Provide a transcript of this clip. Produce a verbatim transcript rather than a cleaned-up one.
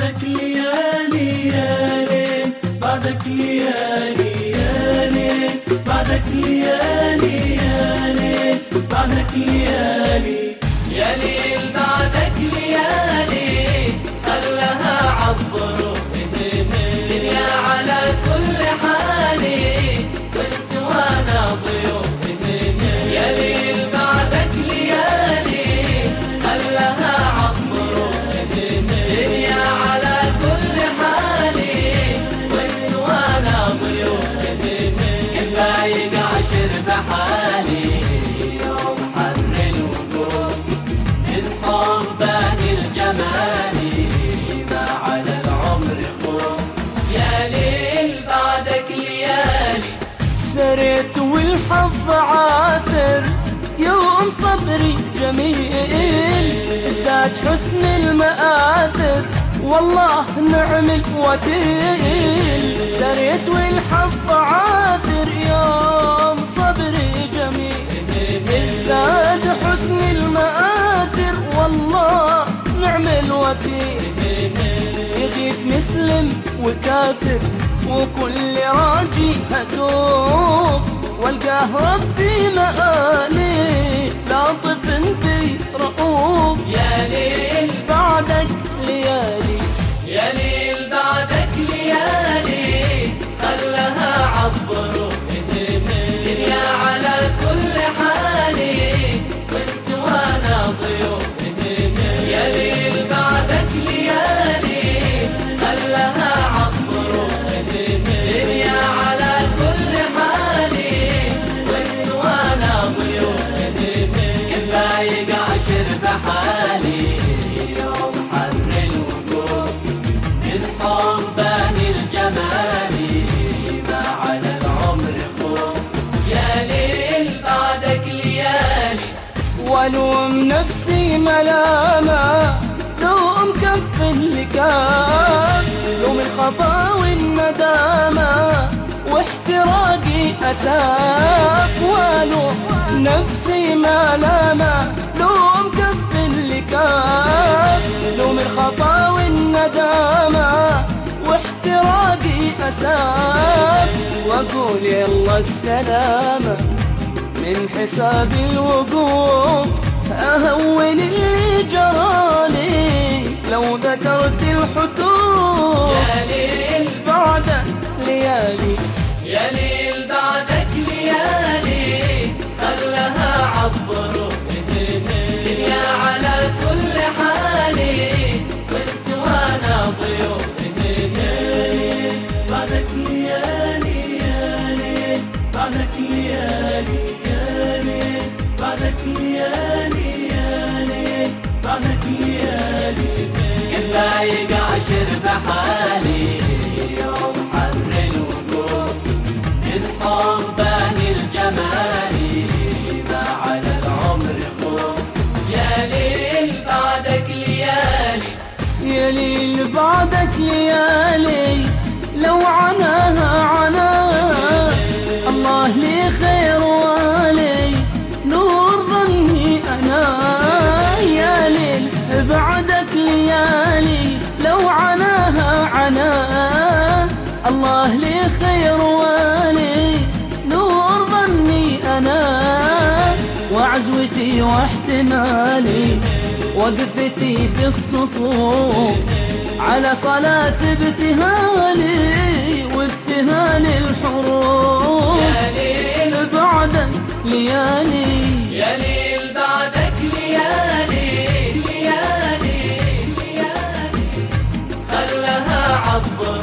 بعدك ليالي يا ليل، بعدك ليالي يا ليل، بعدك ليالي يا ليل، بعدك ليالي يا ليل بعدك ليالي خلها عبر الدنيا على كل حالي وانت وانا ضيوف. يا ليل بعدك ليالي خلها عبر الدنيا على كل حالي وانت وانا ضيوف. كفاية عشر بحالي يوم حر الوقوف من حبان الجمال ما على العمر خوف. يا ليل بعدك ليالي سريت والحظ عاثر يوم صبري جميل، زاد حسن المآثر والله نعم الوكيل. سريت والحظ عاثر يوم صبري جميل، زاد حسن المآثر والله نعم الوكيل. يغيث مسلم وكافر وكل راجي هتوف، والقاه ربي مآلي لاطف بي رؤوف. يا ليل بعدك ليالي يا ليل بعدك ليالي خلها عبر الدنيا على كل حالي وانت وانا ضيوف. يا ليل بعدك ليالي خلها عبر الدنيا على كل حالي وانت وانا ضيوف. كفاية عشر بحالي يوم حر الوقوف من حبان الجمال ما على العمر خوف. يا ليل بعدك ليالي والوم نفسي ملامة لوم كف اللكام، لوم الخطا والندامة واحتراقي أساف. والوم نفسي ملامة لوم كف اللكام، لوم الخطا والندامة واحتراقي أساف. وأقول يلا السلامة من حساب الوقوف، أهون اللي جرالي لو ذكرت الحتوف. يا ليل بعدك ليالي يا ليل بعدك ليالي خلها عبر الدنيا على كل حالي وانت وانا ضيوف. بعدك ليالي يا ليل، بعدك ليالي يا ليل، بعدك ليالي يا ليل، بعدك ليالي. كفاية عشر بحالي يوم حر الوقوف من حبان الجمال ما على العمر خوف. يا ليل بعدك ليالي يا ليل بعدك ليالي لو عناها عناها الله لي خير والي نور ظني أنا. يا ليل بعدك ليالي لو عناها عناها الله لي خير والي نور ظني أنا. وعزوتي واحتمالي وقفتي في الصفوف على صلاة ابتهالي وابتهال الحروف. يا ليل بعدك ليالي يا ليل بعدك ليالي ليالي ليالي خلها عبر